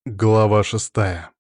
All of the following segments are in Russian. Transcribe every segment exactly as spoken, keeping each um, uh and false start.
Глава шестая.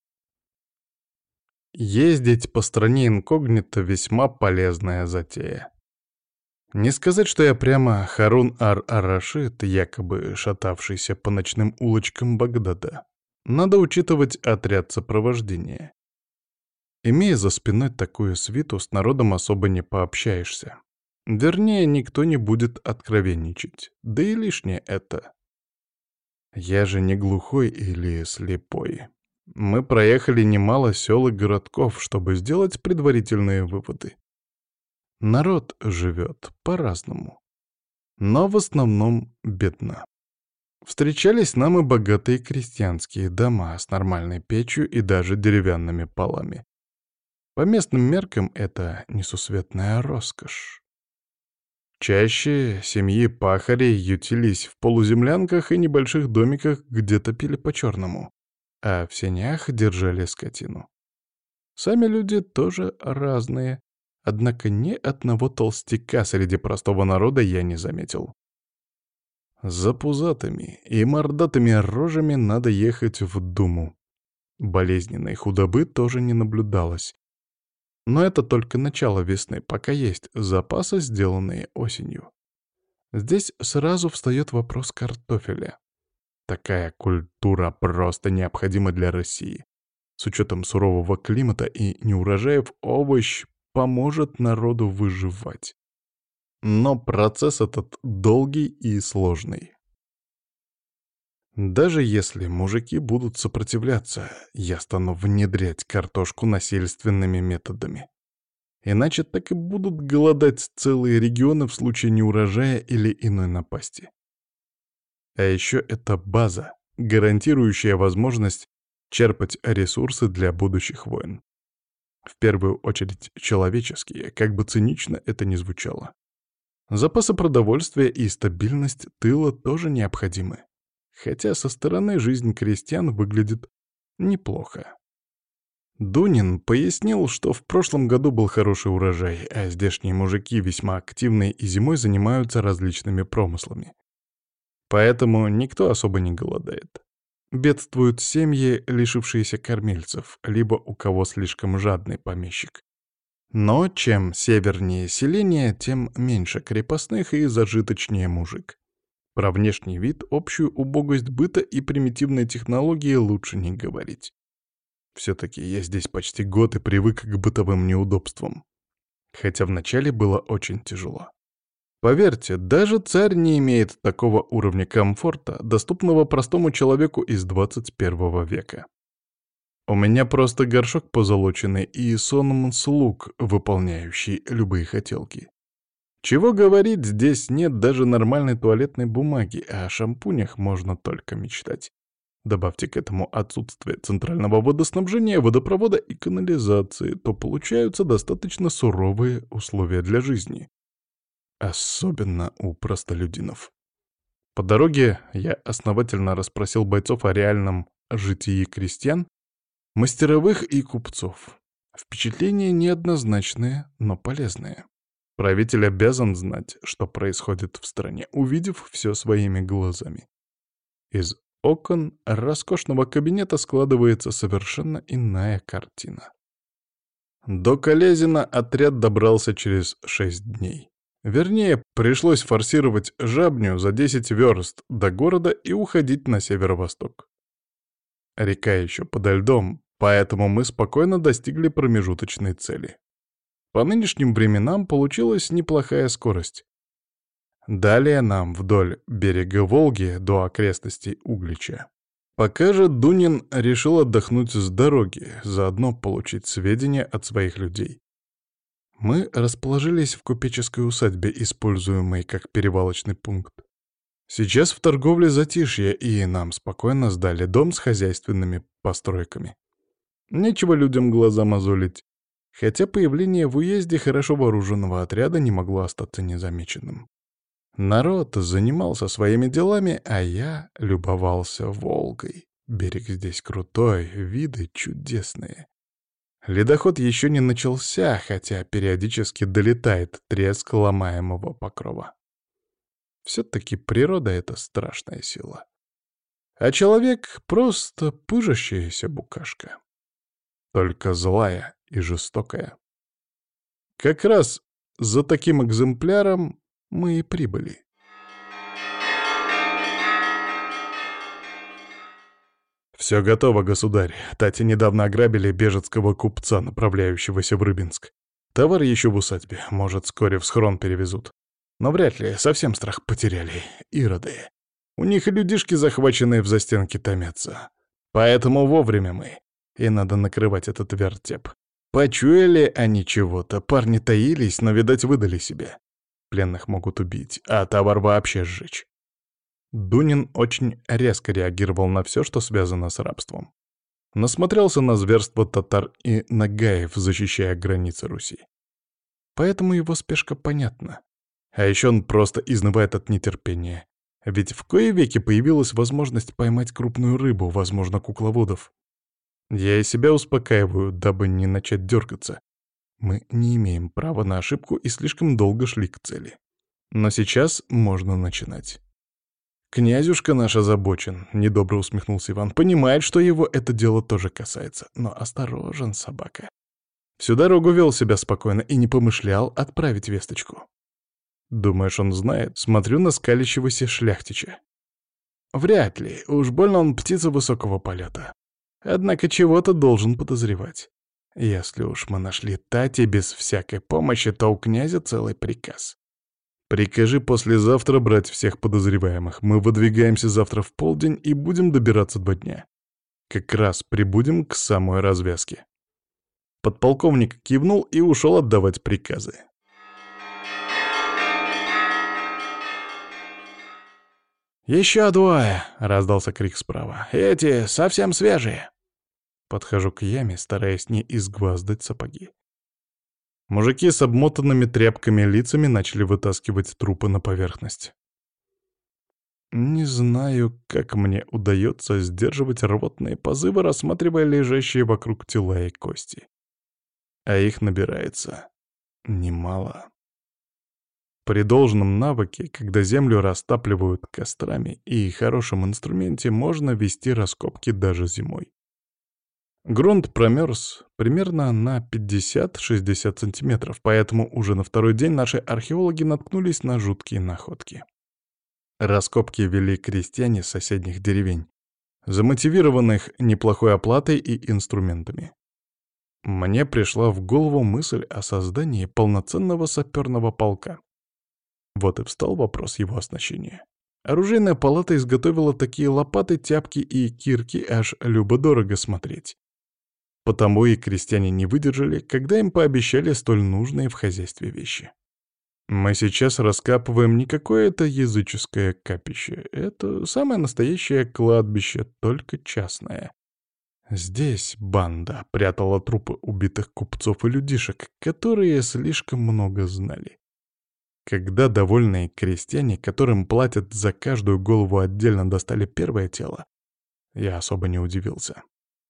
Ездить по стране инкогнито весьма полезная затея. Не сказать, что я прямо Харун ар-Ар-Рашид, якобы шатавшийся по ночным улочкам Багдада. Надо учитывать отряд сопровождения. Имея за спиной такую свиту, с народом особо не пообщаешься. Вернее, никто не будет откровенничать. Да и лишнее это. Я же не глухой или слепой. Мы проехали немало сел и городков, чтобы сделать предварительные выводы. Народ живет по-разному, но в основном бедно. Встречались нам и богатые крестьянские дома с нормальной печью и даже деревянными полами. По местным меркам это несусветная роскошь. Чаще семьи пахарей ютились в полуземлянках и небольших домиках, где топили по-черному, а в сенях держали скотину. Сами люди тоже разные, однако ни одного толстяка среди простого народа я не заметил. За пузатыми и мордатыми рожами надо ехать в Думу. Болезненной худобы тоже не наблюдалось. Но это только начало весны, пока есть запасы, сделанные осенью. Здесь сразу встает вопрос картофеля. Такая культура просто необходима для России. С учетом сурового климата и неурожаев овощ поможет народу выживать. Но процесс этот долгий и сложный. Даже если мужики будут сопротивляться, я стану внедрять картошку насильственными методами. Иначе так и будут голодать целые регионы в случае неурожая или иной напасти. А еще это база, гарантирующая возможность черпать ресурсы для будущих войн. В первую очередь человеческие, как бы цинично это ни звучало. Запасы продовольствия и стабильность тыла тоже необходимы. Хотя со стороны жизнь крестьян выглядит неплохо. Дунин пояснил, что в прошлом году был хороший урожай, а здешние мужики весьма активны и зимой занимаются различными промыслами. Поэтому никто особо не голодает. Бедствуют семьи, лишившиеся кормильцев, либо у кого слишком жадный помещик. Но чем севернее селение, тем меньше крепостных и зажиточнее мужик. Про внешний вид, общую убогость быта и примитивные технологии лучше не говорить. Все-таки я здесь почти год и привык к бытовым неудобствам. Хотя вначале было очень тяжело. Поверьте, даже царь не имеет такого уровня комфорта, доступного простому человеку из двадцать первого века. У меня просто горшок позолоченный и сонм слуг, выполняющий любые хотелки. Чего говорить, здесь нет даже нормальной туалетной бумаги, а о шампунях можно только мечтать. Добавьте к этому отсутствие центрального водоснабжения, водопровода и канализации, то получаются достаточно суровые условия для жизни. Особенно у простолюдинов. По дороге я основательно расспросил бойцов о реальном житии крестьян, мастеровых и купцов. Впечатления неоднозначные, но полезные. Правитель обязан знать, что происходит в стране, увидев все своими глазами. Из окон роскошного кабинета складывается совершенно иная картина. До Колезина отряд добрался через шесть дней. Вернее, пришлось форсировать Жабню за десять верст до города и уходить на северо-восток. Река еще подо льдом, поэтому мы спокойно достигли промежуточной цели. По нынешним временам получилась неплохая скорость. Далее нам вдоль берега Волги до окрестностей Углича. Пока же Дунин решил отдохнуть с дороги, заодно получить сведения от своих людей. Мы расположились в купеческой усадьбе, используемой как перевалочный пункт. Сейчас в торговле затишье, и нам спокойно сдали дом с хозяйственными постройками. Нечего людям глаза мозолить, хотя появление в уезде хорошо вооруженного отряда не могло остаться незамеченным. Народ занимался своими делами, а я любовался Волгой. Берег здесь крутой, виды чудесные. Ледоход еще не начался, хотя периодически долетает треск ломаемого покрова. Все-таки природа — это страшная сила. А человек — просто пыжащаяся букашка. Только злая и жестокая. Как раз за таким экземпляром мы и прибыли. «Все готово, государь. Тати недавно ограбили бежецкого купца, направляющегося в Рыбинск. Товар еще в усадьбе, может, вскоре в схрон перевезут. Но вряд ли, совсем страх потеряли, ироды. У них и людишки, захваченные в застенке, томятся. Поэтому вовремя мы, и надо накрывать этот вертеп. Почуяли они чего-то, парни таились, но, видать, выдали себя. Пленных могут убить, а товар вообще сжечь». Дунин очень резко реагировал на все, что связано с рабством. Насмотрелся на зверство татар и нагаев, защищая границы Руси. Поэтому его спешка понятна. А еще он просто изнывает от нетерпения. Ведь в кои веки появилась возможность поймать крупную рыбу, возможно, кукловодов. Я и себя успокаиваю, дабы не начать дергаться. Мы не имеем права на ошибку и слишком долго шли к цели. Но сейчас можно начинать. «Князюшка наш озабочен», — недобро усмехнулся Иван. «Понимает, что его это дело тоже касается. Но осторожен, собака. Всю дорогу вел себя спокойно и не помышлял отправить весточку». «Думаешь, он знает?» Смотрю на скалящегося шляхтича. «Вряд ли. Уж больно он птица высокого полета. Однако чего-то должен подозревать. Если уж мы нашли Тати без всякой помощи, то у князя целый приказ. Прикажи послезавтра брать всех подозреваемых. Мы выдвигаемся завтра в полдень и будем добираться два дня. Как раз прибудем к самой развязке». Подполковник кивнул и ушел отдавать приказы. «Еще двое!» — раздался крик справа. «Эти совсем свежие!» Подхожу к яме, стараясь не изгваздать сапоги. Мужики с обмотанными тряпками лицами начали вытаскивать трупы на поверхность. Не знаю, как мне удается сдерживать рвотные позывы, рассматривая лежащие вокруг тела и кости. А их набирается немало. При должном навыке, когда землю растапливают кострами, и хорошем инструменте можно вести раскопки даже зимой. Грунт промерз примерно на пятьдесят-шестьдесят сантиметров, поэтому уже на второй день наши археологи наткнулись на жуткие находки. Раскопки вели крестьяне соседних деревень, замотивированных неплохой оплатой и инструментами. Мне пришла в голову мысль о создании полноценного саперного полка. Вот и встал вопрос его оснащения. Оружейная палата изготовила такие лопаты, тяпки и кирки, аж любо-дорого смотреть. Потому и крестьяне не выдержали, когда им пообещали столь нужные в хозяйстве вещи. Мы сейчас раскапываем не какое-то языческое капище, это самое настоящее кладбище, только частное. Здесь банда прятала трупы убитых купцов и людишек, которые слишком много знали. Когда довольные крестьяне, которым платят за каждую голову отдельно, достали первое тело, я особо не удивился.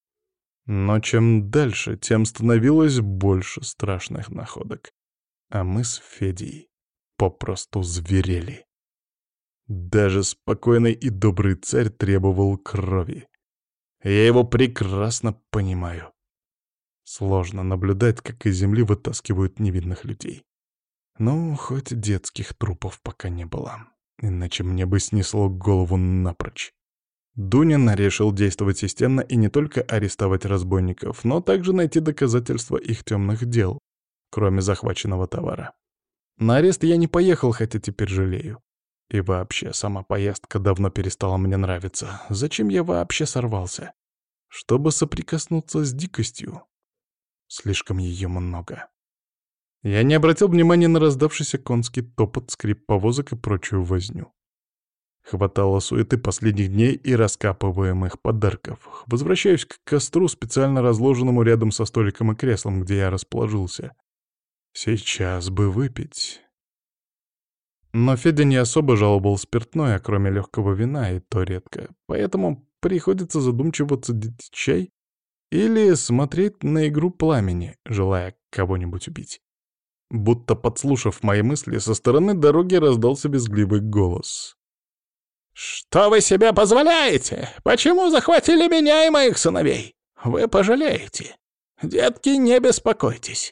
Но чем дальше, тем становилось больше страшных находок. А мы с Федей попросту зверели. Даже спокойный и добрый царь требовал крови. Я его прекрасно понимаю. Сложно наблюдать, как из земли вытаскивают невинных людей. Ну, хоть детских трупов пока не было. Иначе мне бы снесло голову напрочь. Дунин решил действовать системно и не только арестовать разбойников, но также найти доказательства их темных дел, кроме захваченного товара. На арест я не поехал, хотя теперь жалею. И вообще, сама поездка давно перестала мне нравиться. Зачем я вообще сорвался? Чтобы соприкоснуться с дикостью. Слишком ее много. Я не обратил внимания на раздавшийся конский топот, скрип повозок и прочую возню. Хватало суеты последних дней и раскапываемых подарков. Возвращаюсь к костру, специально разложенному рядом со столиком и креслом, где я расположился. Сейчас бы выпить. Но Федя не особо жаловал спиртное, кроме легкого вина, и то редко. Поэтому приходится задумчиво цедить чай или смотреть на игру пламени, желая кого-нибудь убить. Будто подслушав мои мысли, со стороны дороги раздался визгливый голос. «Что вы себе позволяете? Почему захватили меня и моих сыновей? Вы пожалеете. Детки, не беспокойтесь».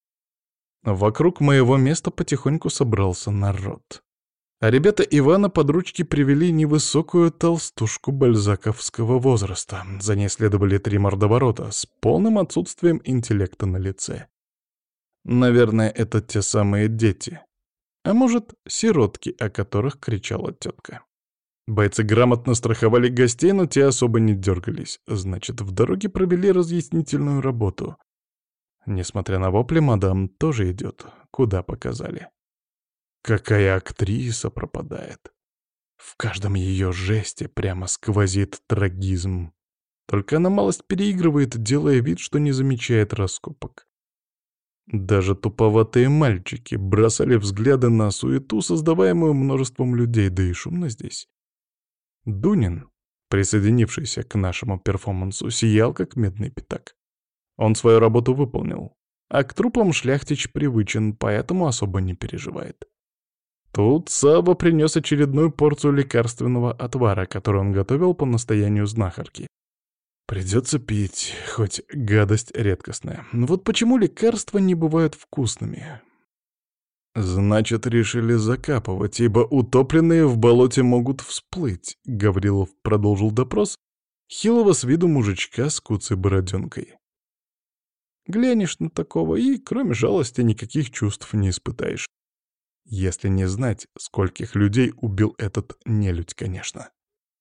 Вокруг моего места потихоньку собрался народ. А ребята Ивана под ручки привели невысокую толстушку бальзаковского возраста. За ней следовали три мордоворота с полным отсутствием интеллекта на лице. Наверное, это те самые дети. А может, сиротки, о которых кричала тетка. Бойцы грамотно страховали гостей, но те особо не дергались. Значит, в дороге провели разъяснительную работу. Несмотря на вопли, мадам тоже идет, куда показали. Какая актриса пропадает. В каждом ее жесте прямо сквозит трагизм. Только она малость переигрывает, делая вид, что не замечает раскопок. Даже туповатые мальчики бросали взгляды на суету, создаваемую множеством людей, да и шумно здесь. Дунин, присоединившийся к нашему перформансу, сиял как медный пятак. Он свою работу выполнил, а к трупам шляхтич привычен, поэтому особо не переживает. Тут Саба принес очередную порцию лекарственного отвара, который он готовил по настоянию знахарки. Придется пить, хоть гадость редкостная. Но вот почему лекарства не бывают вкусными? Значит, решили закапывать, ибо утопленные в болоте могут всплыть, — Гаврилов продолжил допрос хилого с виду мужичка с куцей бороденкой. Глянешь на такого и, кроме жалости, никаких чувств не испытаешь. Если не знать, скольких людей убил этот нелюдь, конечно.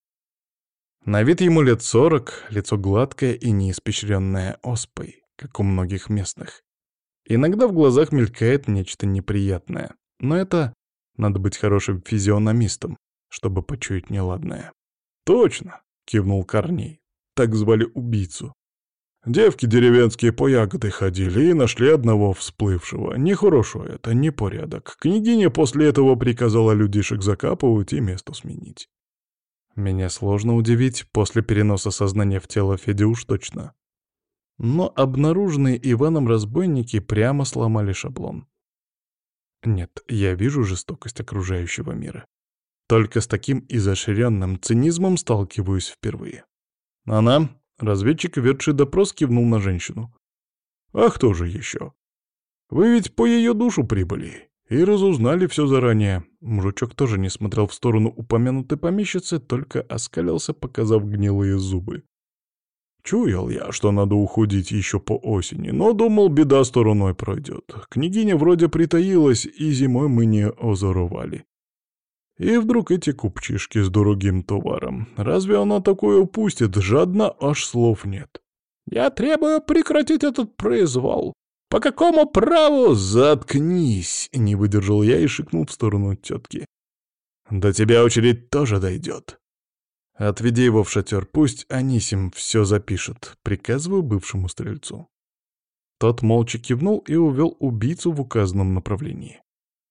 На вид ему лет сорок, лицо гладкое и не испещренное оспой, как у многих местных. Иногда в глазах мелькает нечто неприятное, но это надо быть хорошим физиономистом, чтобы почуять неладное. «Точно!» — кивнул Корней. Так звали убийцу. Девки деревенские по ягоды ходили и нашли одного всплывшего. Нехорошо это, непорядок. Княгиня после этого приказала людишек закапывать и место сменить. Меня сложно удивить, после переноса сознания в тело Феди уж точно. Но обнаруженные Иваном разбойники прямо сломали шаблон. Нет, я вижу жестокость окружающего мира. Только с таким изощренным цинизмом сталкиваюсь впервые. Она, разведчик, ведший допрос, кивнул на женщину. «А кто же еще? Вы ведь по ее душу прибыли и разузнали все заранее». Мужичок тоже не смотрел в сторону упомянутой помещицы, только оскалился, показав гнилые зубы. «Чуял я, что надо уходить еще по осени, но думал, беда стороной пройдет. Княгиня вроде притаилась, и зимой мы не озоровали. И вдруг эти купчишки с дорогим товаром. Разве она такое упустит? Жадно аж слов нет. Я требую прекратить этот произвол. По какому праву? Заткнись!» — не выдержал я и шикнул в сторону тетки. «До тебя очередь тоже дойдет. Отведи его в шатер, пусть Анисим все запишет», — приказываю бывшему стрельцу. Тот молча кивнул и увел убийцу в указанном направлении.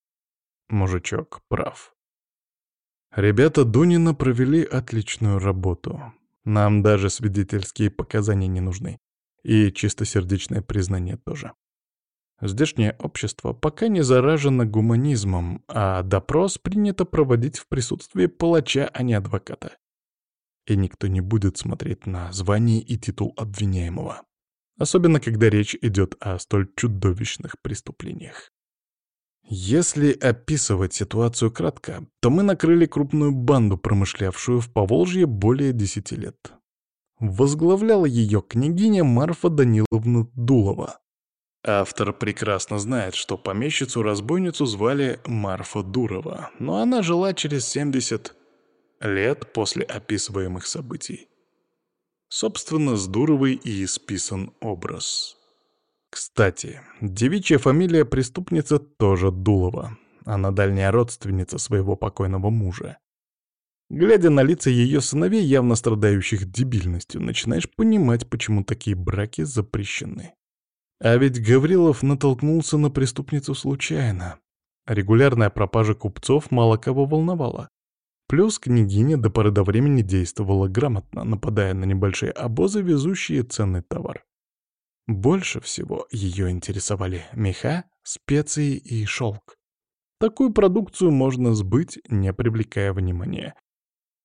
Мужичок прав. Ребята Дунина провели отличную работу. Нам даже свидетельские показания не нужны. И чистосердечное признание тоже. Здешнее общество пока не заражено гуманизмом, а допрос принято проводить в присутствии палача, а не адвоката. И никто не будет смотреть на звание и титул обвиняемого. Особенно, когда речь идет о столь чудовищных преступлениях. Если описывать ситуацию кратко, то мы накрыли крупную банду, промышлявшую в Поволжье более десяти лет. Возглавляла ее княгиня Марфа Даниловна Дулова. Автор прекрасно знает, что помещицу-разбойницу звали Марфа Дурова, но она жила через семьдесят лет после описываемых событий. Собственно, с Дуровой и исписан образ. Кстати, девичья фамилия преступницы тоже Дулова. Она дальняя родственница своего покойного мужа. Глядя на лица ее сыновей, явно страдающих дебильностью, начинаешь понимать, почему такие браки запрещены. А ведь Гаврилов натолкнулся на преступницу случайно. Регулярная пропажа купцов мало кого волновала. Плюс княгиня до поры до времени действовала грамотно, нападая на небольшие обозы, везущие ценный товар. Больше всего ее интересовали меха, специи и шелк. Такую продукцию можно сбыть, не привлекая внимания.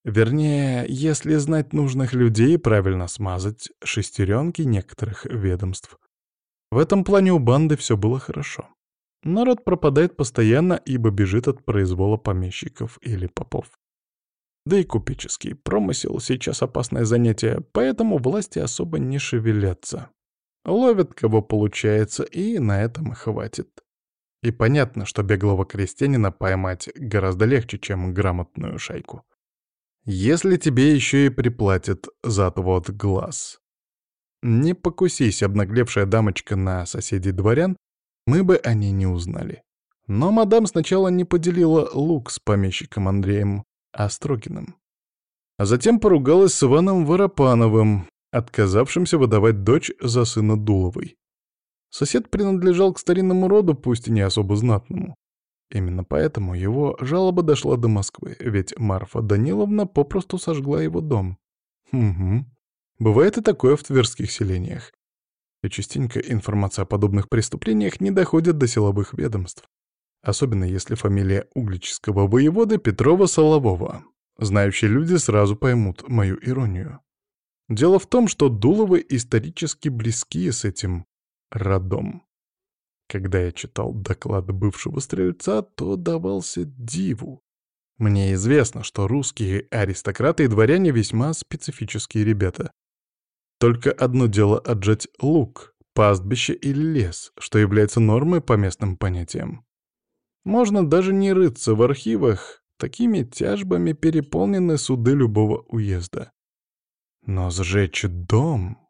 Вернее, если знать нужных людей и правильно смазать шестеренки некоторых ведомств. В этом плане у банды все было хорошо. Народ пропадает постоянно, ибо бежит от произвола помещиков или попов. Да и купеческий промысел сейчас опасное занятие, поэтому власти особо не шевелятся. Ловят кого получается, и на этом хватит. И понятно, что беглого крестьянина поймать гораздо легче, чем грамотную шайку. Если тебе еще и приплатят за отвод глаз. Не покусись, обнаглевшая дамочка, на соседей дворян, мы бы о ней не узнали. Но мадам сначала не поделила лук с помещиком Андреем Острогиным. А затем поругалась с Иваном Воропановым, отказавшимся выдавать дочь за сына Дуловой. Сосед принадлежал к старинному роду, пусть и не особо знатному. Именно поэтому его жалоба дошла до Москвы, ведь Марфа Даниловна попросту сожгла его дом. Угу. Бывает и такое в тверских селениях. И частенько информация о подобных преступлениях не доходит до силовых ведомств. Особенно если фамилия угличского воеводы Петрова-Солового. Знающие люди сразу поймут мою иронию. Дело в том, что Дуловы исторически близки с этим родом. Когда я читал доклад бывшего стрельца, то давался диву. Мне известно, что русские аристократы и дворяне весьма специфические ребята. Только одно дело отжать луг, пастбище или лес, что является нормой по местным понятиям. Можно даже не рыться в архивах, такими тяжбами переполнены суды любого уезда. Но сжечь дом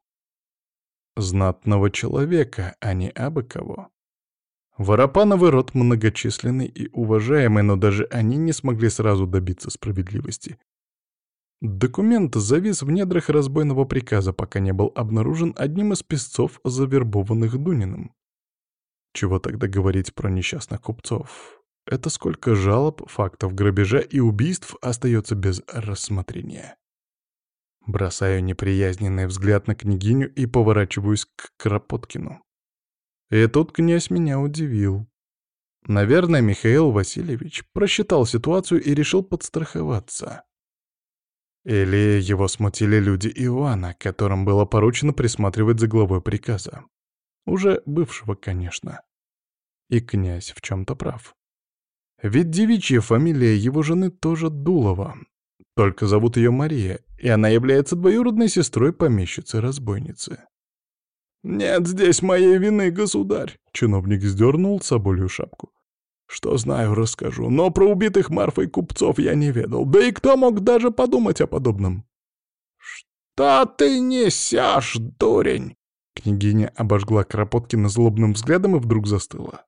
знатного человека, а не абы кого. Воропановый род многочисленный и уважаемый, но даже они не смогли сразу добиться справедливости. Документ завис в недрах разбойного приказа, пока не был обнаружен одним из песцов, завербованных Дуниным. Чего тогда говорить про несчастных купцов? Это сколько жалоб, фактов грабежа и убийств остается без рассмотрения. Бросаю неприязненный взгляд на княгиню и поворачиваюсь к Кропоткину. И тут князь меня удивил. Наверное, Михаил Васильевич просчитал ситуацию и решил подстраховаться. Или его смутили люди Иоанна, которым было поручено присматривать за главой приказа. Уже бывшего, конечно. И князь в чем-то прав. Ведь девичья фамилия его жены тоже Дулова. Только зовут ее Мария, и она является двоюродной сестрой помещицы-разбойницы. «Нет здесь моей вины, государь!» — чиновник сдернул соболью шапку. «Что знаю, расскажу, но про убитых Марфой купцов я не ведал, да и кто мог даже подумать о подобном?» «Что ты несешь, дурень?» Княгиня обожгла Кропоткина злобным взглядом и вдруг застыла.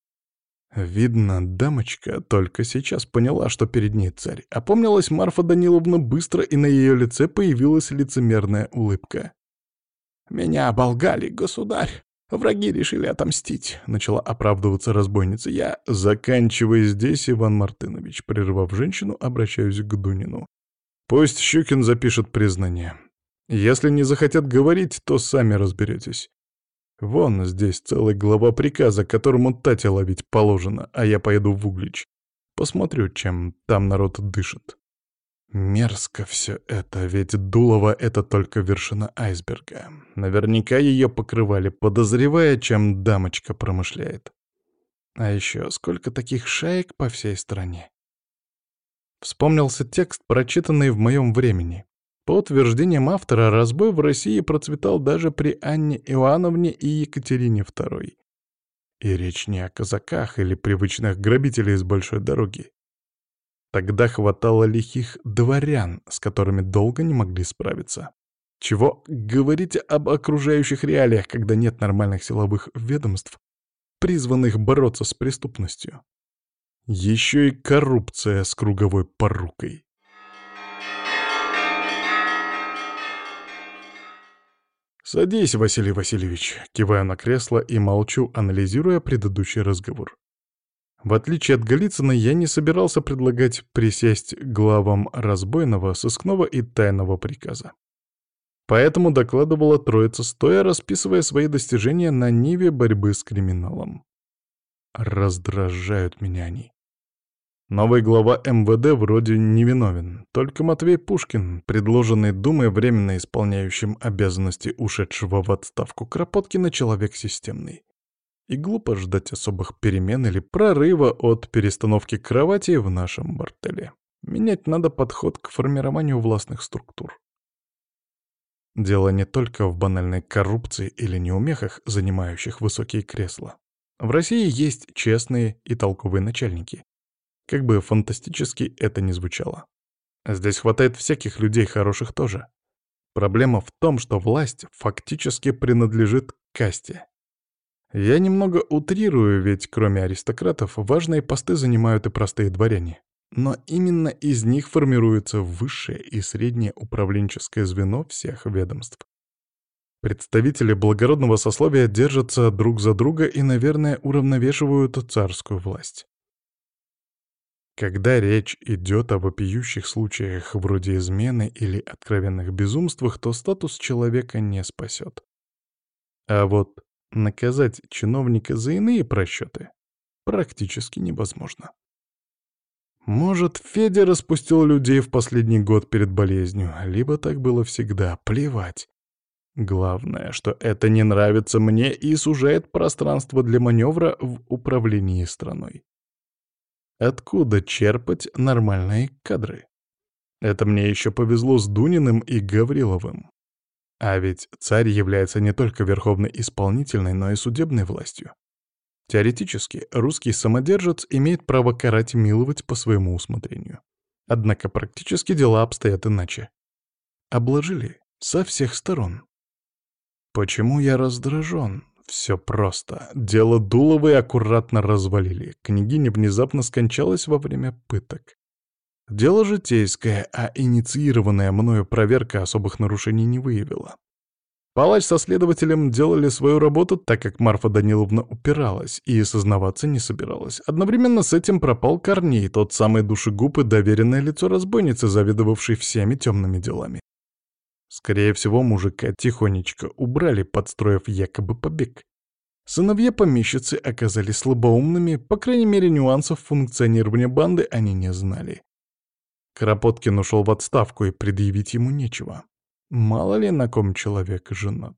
Видно, дамочка только сейчас поняла, что перед ней царь. Опомнилась Марфа Даниловна быстро, и на ее лице появилась лицемерная улыбка. «Меня оболгали, государь. Враги решили отомстить», — начала оправдываться разбойница. «Я, заканчивая здесь, Иван Мартынович», — прервав женщину, обращаюсь к Дунину. «Пусть Щукин запишет признание. Если не захотят говорить, то сами разберетесь. Вон здесь целая глава приказа, которому Тати ловить положено, а я поеду в Углич. Посмотрю, чем там народ дышит». Мерзко все это, ведь Дулова — это только вершина айсберга. Наверняка ее покрывали, подозревая, чем дамочка промышляет. А еще сколько таких шаек по всей стране. Вспомнился текст, прочитанный в моем времени. По утверждениям автора, разбой в России процветал даже при Анне Иоанновне и Екатерине второй. И речь не о казаках или привычных грабителей с большой дороги. Тогда хватало лихих дворян, с которыми долго не могли справиться. Чего говорить об окружающих реалиях, когда нет нормальных силовых ведомств, призванных бороться с преступностью? Еще и коррупция с круговой порукой. «Садись, Василий Васильевич», — киваю на кресло и молчу, анализируя предыдущий разговор. В отличие от Голицына, я не собирался предлагать присесть главам разбойного, сыскного и тайного приказа. Поэтому докладывала троица, стоя, расписывая свои достижения на ниве борьбы с криминалом. Раздражают меня они. Новый глава эм вэ дэ вроде невиновен, только Матвей Пушкин, предложенный Думой временно исполняющим обязанности ушедшего в отставку Кропоткина, человек системный. И глупо ждать особых перемен или прорыва от перестановки кровати в нашем борделе. Менять надо подход к формированию властных структур. Дело не только в банальной коррупции или неумехах, занимающих высокие кресла. В России есть честные и толковые начальники. Как бы фантастически это ни звучало. Здесь хватает всяких людей хороших тоже. Проблема в том, что власть фактически принадлежит касте. Я немного утрирую, ведь кроме аристократов важные посты занимают и простые дворяне. Но именно из них формируется высшее и среднее управленческое звено всех ведомств. Представители благородного сословия держатся друг за друга и, наверное, уравновешивают царскую власть. Когда речь идет о вопиющих случаях вроде измены или откровенных безумствах, то статус человека не спасет. А вот наказать чиновника за иные просчеты практически невозможно. Может, Федя распустил людей в последний год перед болезнью, либо так было всегда, плевать. Главное, что это не нравится мне и сужает пространство для маневра в управлении страной. Откуда черпать нормальные кадры? Это мне еще повезло с Дуниным и Гавриловым. А ведь царь является не только верховной исполнительной, но и судебной властью. Теоретически, русский самодержец имеет право карать и миловать по своему усмотрению. Однако практически дела обстоят иначе. Обложили со всех сторон. Почему я раздражен? Все просто. Дело Дуловой аккуратно развалили. Княгиня внезапно скончалась во время пыток. Дело житейское, а инициированная мною проверка особых нарушений не выявила. Палач со следователем делали свою работу, так как Марфа Даниловна упиралась и сознаваться не собиралась. Одновременно с этим пропал Корней, тот самый душегуб и доверенное лицо разбойницы, заведовавшей всеми темными делами. Скорее всего, мужика тихонечко убрали, подстроив якобы побег. Сыновья помещицы оказались слабоумными, по крайней мере, нюансов функционирования банды они не знали. Кропоткин ушел в отставку, и предъявить ему нечего. Мало ли на ком человек женат.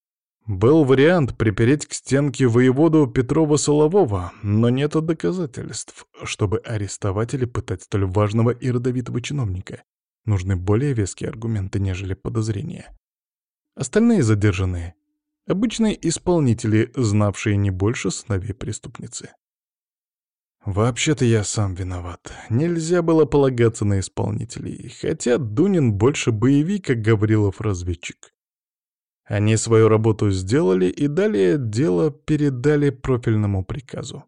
Был вариант припереть к стенке воеводу Петрова-Солового, но нет доказательств, чтобы арестовать или пытать столь важного и родовитого чиновника. Нужны более веские аргументы, нежели подозрения. Остальные задержанные — обычные исполнители, знавшие не больше сыновей преступницы. Вообще-то я сам виноват. Нельзя было полагаться на исполнителей, хотя Дунин больше боевик, как Гаврилов разведчик. Они свою работу сделали и далее дело передали профильному приказу.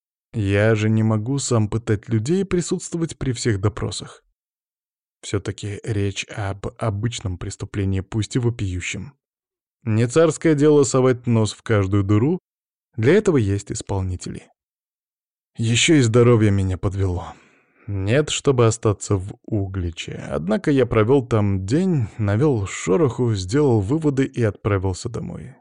Я же не могу сам пытать людей и присутствовать при всех допросах. Все-таки речь об обычном преступлении, пусть и вопиющем. Не царское дело совать нос в каждую дыру, для этого есть исполнители. Еще и здоровье меня подвело. Нет, чтобы остаться в Угличе. Однако я провел там день, навел шороху, сделал выводы и отправился домой.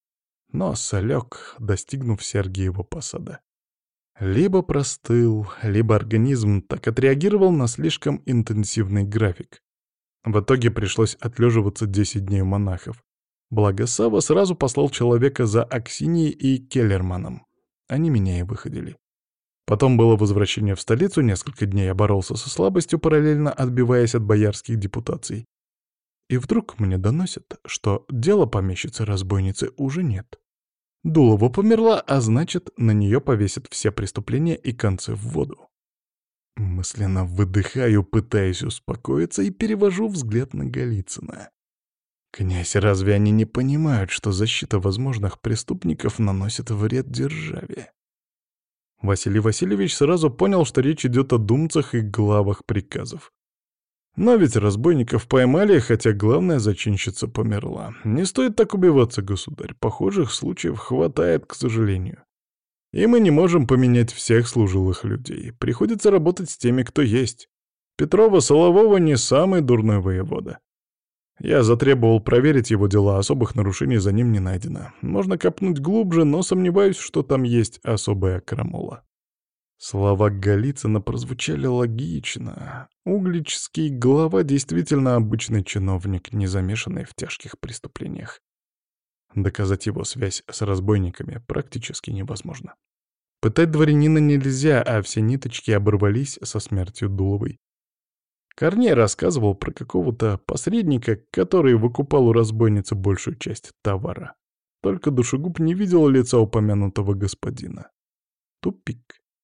Нос лег, достигнув Сергиева Посада. Либо простыл, либо организм так отреагировал на слишком интенсивный график. В итоге пришлось отлеживаться десять дней у монахов. Благо Сава сразу послал человека за Аксиньей и Келлерманом. Они меня и выходили. Потом было возвращение в столицу, несколько дней я боролся со слабостью, параллельно отбиваясь от боярских депутаций. И вдруг мне доносят, что дела помещицы-разбойницы уже нет. Дулова померла, а значит, на нее повесят все преступления и концы в воду. Мысленно выдыхаю, пытаясь успокоиться, и перевожу взгляд на Голицына. Князь, разве они не понимают, что защита возможных преступников наносит вред державе? Василий Васильевич сразу понял, что речь идет о думцах и главах приказов. Но ведь разбойников поймали, хотя главная зачинщица померла. Не стоит так убиваться, государь. Похожих случаев хватает, к сожалению. И мы не можем поменять всех служилых людей. Приходится работать с теми, кто есть. Петрова-Солового не самый дурной воевода. Я затребовал проверить его дела, особых нарушений за ним не найдено. Можно копнуть глубже, но сомневаюсь, что там есть особая крамола. Слова Голицына прозвучали логично. Угличский глава действительно обычный чиновник, не замешанный в тяжких преступлениях. Доказать его связь с разбойниками практически невозможно. Пытать дворянина нельзя, а все ниточки оборвались со смертью Дуловой. Корней рассказывал про какого-то посредника, который выкупал у разбойницы большую часть товара. Только душегуб не видел лица упомянутого господина. Тупик.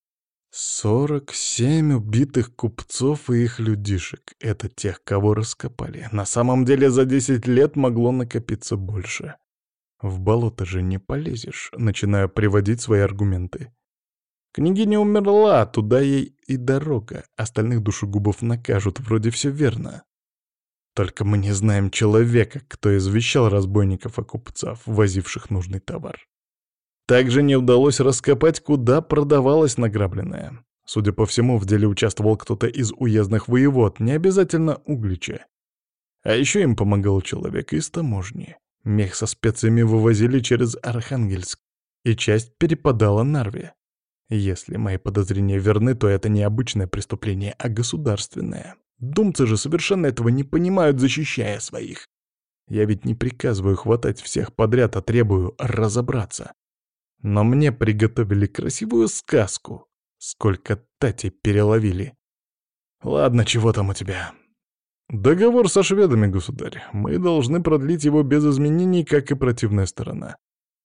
Сорок семь убитых купцов и их людишек — это тех, кого раскопали. На самом деле за десять лет могло накопиться больше. В болото же не полезешь, начинаю приводить свои аргументы. Княгиня умерла, туда ей и дорога. Остальных душегубов накажут, вроде все верно. Только мы не знаем человека, кто извещал разбойников о купцах, возивших нужный товар. Также не удалось раскопать, куда продавалось награбленное. Судя по всему, в деле участвовал кто-то из уездных воевод, не обязательно Углича. А еще им помогал человек из таможни. Мех со специями вывозили через Архангельск, и часть перепадала Нарве. Если мои подозрения верны, то это не обычное преступление, а государственное. Думцы же совершенно этого не понимают, защищая своих. Я ведь не приказываю хватать всех подряд, а требую разобраться. Но мне приготовили красивую сказку. Сколько тати переловили. Ладно, чего там у тебя? Договор со шведами, государь. Мы должны продлить его без изменений, как и противная сторона.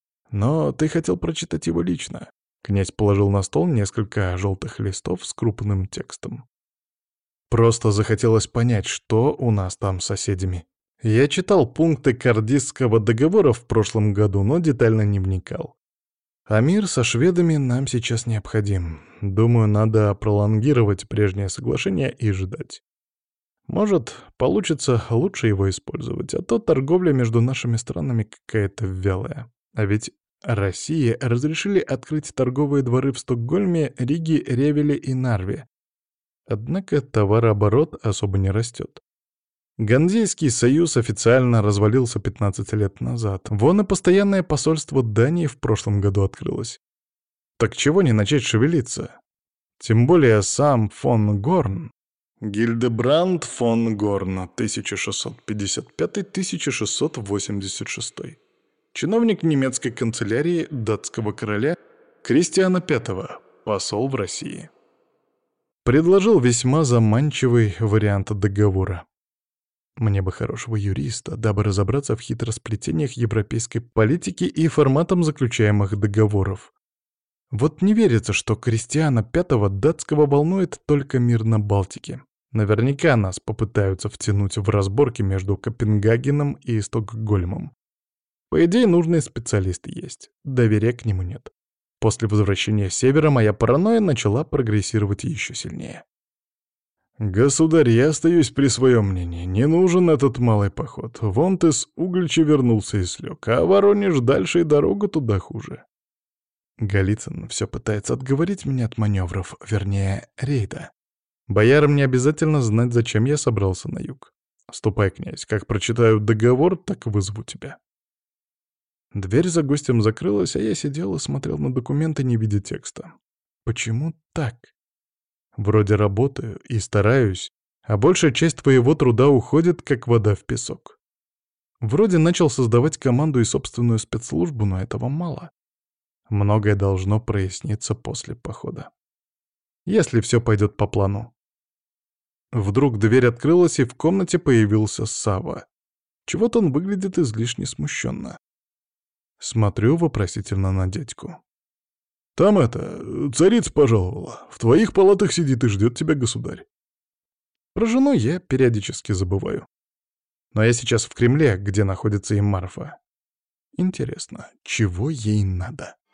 Но ты хотел прочитать его лично. Князь положил на стол несколько желтых листов с крупным текстом. Просто захотелось понять, что у нас там с соседями. Я читал пункты Кардистского договора в прошлом году, но детально не вникал. А мир со шведами нам сейчас необходим. Думаю, надо пролонгировать прежнее соглашение и ждать. Может, получится лучше его использовать, а то торговля между нашими странами какая-то вялая. А ведь России разрешили открыть торговые дворы в Стокгольме, Риге, Ревеле и Нарве. Однако товарооборот особо не растет. Ганзейский союз официально развалился пятнадцать лет назад. Вон и постоянное посольство Дании в прошлом году открылось. Так чего не начать шевелиться? Тем более сам фон Горн, Гильдебранд фон Горн, тысяча шестьсот пятьдесят пятый — тысяча шестьсот восемьдесят шестой. Чиновник немецкой канцелярии датского короля Кристиана пятого, посол в России. Предложил весьма заманчивый вариант договора. Мне бы хорошего юриста, дабы разобраться в хитросплетениях европейской политики и форматом заключаемых договоров. Вот не верится, что Кристиана пятого датского волнует только мир на Балтике. Наверняка нас попытаются втянуть в разборки между Копенгагеном и Стокгольмом. По идее, нужные специалисты есть, доверия к нему нет. После возвращения с севера моя паранойя начала прогрессировать еще сильнее. «Государь, я остаюсь при своем мнении. Не нужен этот малый поход. Вон ты с Углича вернулся и слег, а Воронеж дальше и дорога туда хуже». Голицын все пытается отговорить меня от маневров, вернее, рейда. Боярам не обязательно знать, зачем я собрался на юг. Ступай, князь, как прочитаю договор, так вызову тебя. Дверь за гостем закрылась, а я сидел и смотрел на документы, не видя текста. Почему так? Вроде работаю и стараюсь, а большая часть твоего труда уходит, как вода в песок. Вроде начал создавать команду и собственную спецслужбу, но этого мало. Многое должно проясниться после похода. Если все пойдет по плану. Вдруг дверь открылась, и в комнате появился Сава. Чего-то он выглядит излишне смущенно. Смотрю вопросительно на дядьку. «Там это, царица пожаловала. В твоих палатах сидит и ждет тебя государь». Про жену я периодически забываю. Но я сейчас в Кремле, где находится и Марфа. Интересно, чего ей надо?